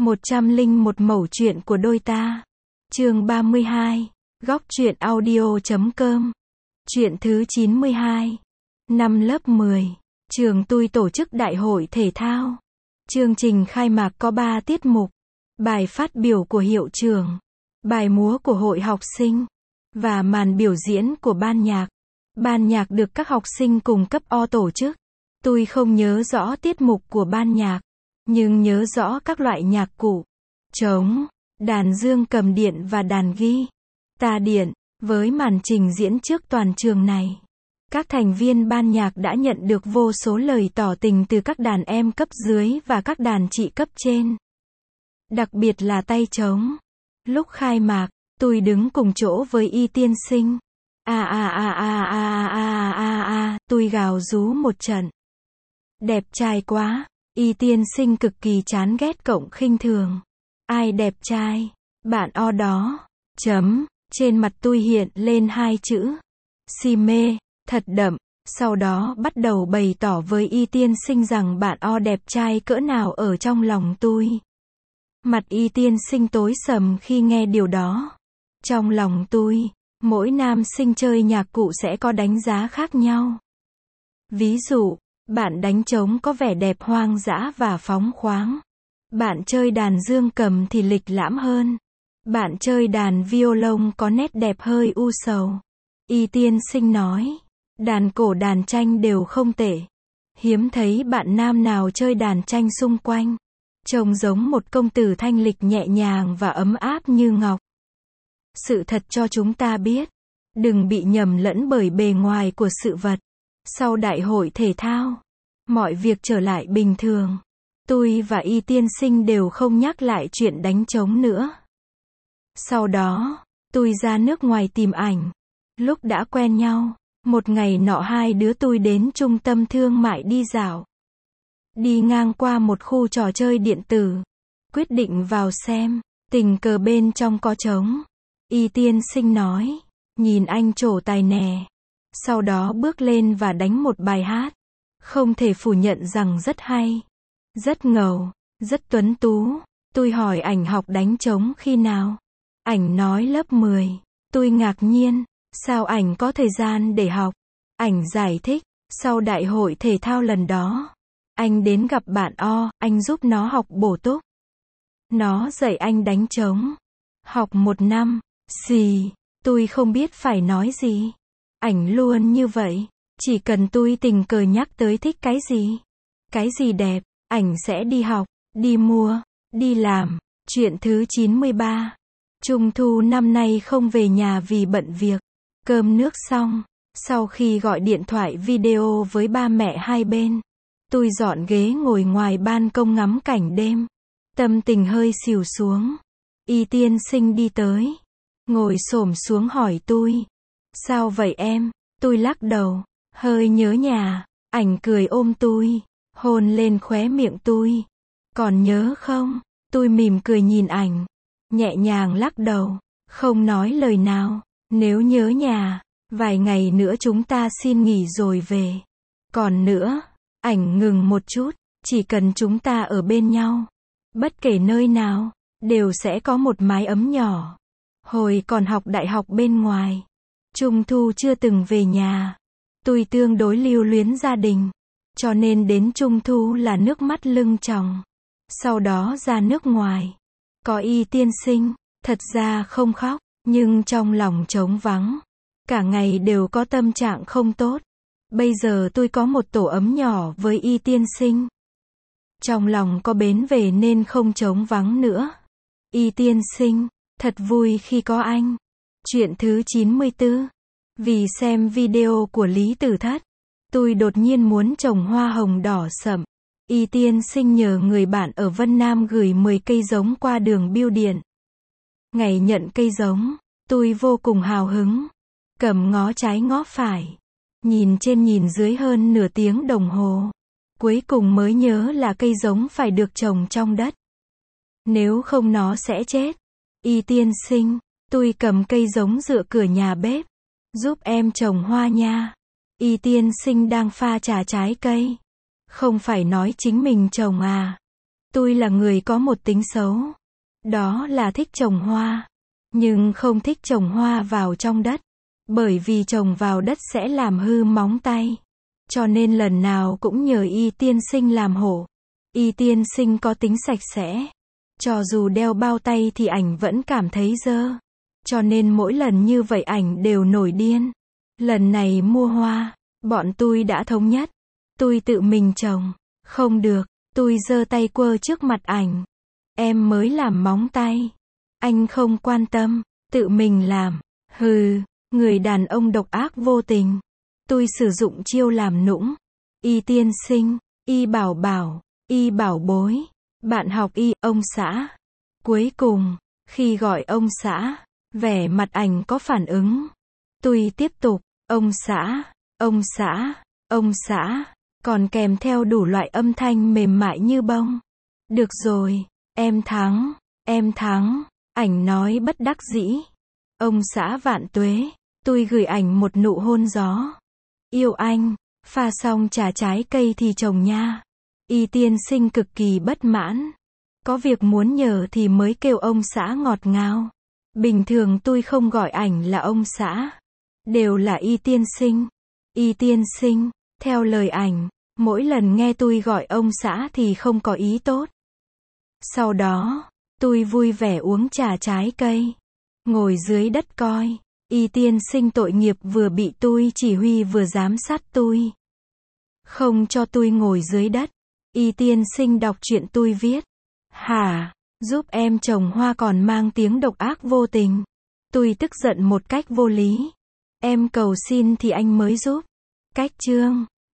101 mẩu chuyện của đôi ta. Chương 32. Góc truyện audio.com. Chuyện thứ 92. Năm lớp 10. Trường tôi tổ chức đại hội thể thao. Chương trình khai mạc có 3 tiết mục. Bài phát biểu của hiệu trưởng, bài múa của hội học sinh, và màn biểu diễn của ban nhạc. Ban nhạc được các học sinh cùng cấp O tổ chức. Tôi không nhớ rõ tiết mục của ban nhạc, nhưng nhớ rõ các loại nhạc cụ: trống, đàn dương cầm điện và đàn guitar điện. Với màn trình diễn trước toàn trường này, các thành viên ban nhạc đã nhận được vô số lời tỏ tình từ các đàn em cấp dưới và các đàn chị cấp trên. Đặc biệt là tay trống. Lúc khai mạc, tôi đứng cùng chỗ với Y tiên sinh. Tôi gào rú một trận. Đẹp trai quá. Y tiên sinh cực kỳ chán ghét cộng khinh thường. Ai đẹp trai? Bạn O đó. Trên mặt tôi hiện lên 2 chữ si mê, thật đậm. Sau đó bắt đầu bày tỏ với Y tiên sinh rằng bạn O đẹp trai cỡ nào ở trong lòng tôi. Mặt Y tiên sinh tối sầm khi nghe điều đó. Trong lòng tôi, mỗi nam sinh chơi nhạc cụ sẽ có đánh giá khác nhau. Ví dụ, bạn đánh trống có vẻ đẹp hoang dã và phóng khoáng. Bạn chơi đàn dương cầm thì lịch lãm hơn. Bạn chơi đàn violon có nét đẹp hơi u sầu. Y tiên sinh nói, đàn cổ đàn tranh đều không tệ. Hiếm thấy bạn nam nào chơi đàn tranh xung quanh trông giống một công tử thanh lịch nhẹ nhàng và ấm áp như ngọc. Sự thật cho chúng ta biết, đừng bị nhầm lẫn bởi bề ngoài của sự vật. Sau đại hội thể thao, mọi việc trở lại bình thường. Tôi và Y tiên sinh đều không nhắc lại chuyện đánh trống nữa. Sau đó, tôi ra nước ngoài tìm ảnh. Lúc đã quen nhau, một ngày nọ hai đứa tôi đến trung tâm thương mại đi dạo. Đi ngang qua một khu trò chơi điện tử. Quyết định vào xem, tình cờ bên trong có trống. Y tiên sinh nói, nhìn anh trổ tài nè. Sau đó bước lên và đánh một bài hát. Không thể phủ nhận rằng rất hay, rất ngầu, rất tuấn tú. Tôi hỏi ảnh học đánh trống khi nào? Ảnh nói lớp 10. Tôi ngạc nhiên, sao ảnh có thời gian để học? Ảnh giải thích, sau đại hội thể thao lần đó, anh đến gặp bạn O, anh giúp nó học bổ túc. Nó dạy anh đánh trống. Học 1 năm, tôi không biết phải nói gì. Ảnh luôn như vậy, chỉ cần tôi tình cờ nhắc tới thích cái gì đẹp, ảnh sẽ đi học, đi mua, đi làm. Chuyện thứ 93. Trung thu năm nay không về nhà vì bận việc. Cơm nước xong, sau khi gọi điện thoại video với ba mẹ hai bên, tôi dọn ghế ngồi ngoài ban công ngắm cảnh đêm. Tâm tình hơi xỉu xuống. Y tiên sinh đi tới, ngồi xổm xuống hỏi tôi, sao vậy em? Tôi lắc đầu, hơi nhớ nhà. Ảnh cười ôm tôi, hôn lên khóe miệng tôi. Còn nhớ không? Tôi mỉm cười nhìn ảnh, nhẹ nhàng lắc đầu, không nói lời nào. Nếu nhớ nhà, vài ngày nữa chúng ta xin nghỉ rồi về. Còn nữa, ảnh ngừng một chút, chỉ cần chúng ta ở bên nhau, bất kể nơi nào, đều sẽ có một mái ấm nhỏ. Hồi còn học đại học bên ngoài, Trung thu chưa từng về nhà. Tôi tương đối lưu luyến gia đình, cho nên đến Trung thu là nước mắt lưng tròng. Sau đó ra nước ngoài, có Y tiên sinh, thật ra không khóc, nhưng trong lòng trống vắng. Cả ngày đều có tâm trạng không tốt. Bây giờ tôi có một tổ ấm nhỏ với Y tiên sinh. Trong lòng có bến về nên không trống vắng nữa. Y tiên sinh, thật vui khi có anh. Chuyện thứ 94. Vì xem video của Lý Tử Thất, tôi đột nhiên muốn trồng hoa hồng đỏ sậm. Y tiên sinh nhờ người bạn ở Vân Nam gửi 10 cây giống qua đường bưu điện. Ngày nhận cây giống, tôi vô cùng hào hứng. Cầm ngó trái ngó phải, nhìn trên nhìn dưới hơn nửa tiếng đồng hồ. Cuối cùng mới nhớ là cây giống phải được trồng trong đất. Nếu không nó sẽ chết. Y tiên sinh, tôi cầm cây giống dựa cửa nhà bếp. Giúp em trồng hoa nha. Y tiên sinh đang pha trà trái cây. Không phải nói chính mình trồng à? Tôi là người có một tính xấu. Đó là thích trồng hoa. Nhưng không thích trồng hoa vào trong đất. Bởi vì trồng vào đất sẽ làm hư móng tay. Cho nên lần nào cũng nhờ Y tiên sinh làm hộ. Y tiên sinh có tính sạch sẽ. Cho dù đeo bao tay thì ảnh vẫn cảm thấy dơ. Cho nên mỗi lần như vậy ảnh đều nổi điên. Lần này mua hoa, bọn tôi đã thống nhất. Tôi tự mình trồng. Không được, tôi giơ tay quơ trước mặt ảnh. Em mới làm móng tay. Anh không quan tâm, tự mình làm. Hừ, người đàn ông độc ác vô tình. Tôi sử dụng chiêu làm nũng. Y tiên sinh, Y bảo bảo, Y bảo bối. Bạn học Y, ông xã. Cuối cùng, khi gọi ông xã, vẻ mặt ảnh có phản ứng. Tôi tiếp tục, ông xã, ông xã, ông xã. Còn kèm theo đủ loại âm thanh mềm mại như bông. Được rồi, em thắng, em thắng. Ảnh nói bất đắc dĩ. Ông xã vạn tuế. Tôi gửi ảnh một nụ hôn gió. Yêu anh, pha xong trà trái cây thì trồng nha. Y tiên sinh cực kỳ bất mãn. Có việc muốn nhờ thì mới kêu ông xã ngọt ngào. Bình thường tôi không gọi ảnh là ông xã. Đều là Y tiên sinh. Y tiên sinh, theo lời ảnh, mỗi lần nghe tôi gọi ông xã thì không có ý tốt. Sau đó, tôi vui vẻ uống trà trái cây. Ngồi dưới đất coi. Y tiên sinh tội nghiệp vừa bị tôi chỉ huy vừa giám sát tôi. Không cho tôi ngồi dưới đất. Y tiên sinh đọc truyện tôi viết. Hả, giúp em trồng hoa còn mang tiếng độc ác vô tình. Tôi tức giận một cách vô lý. Em cầu xin thì anh mới giúp. Cách chương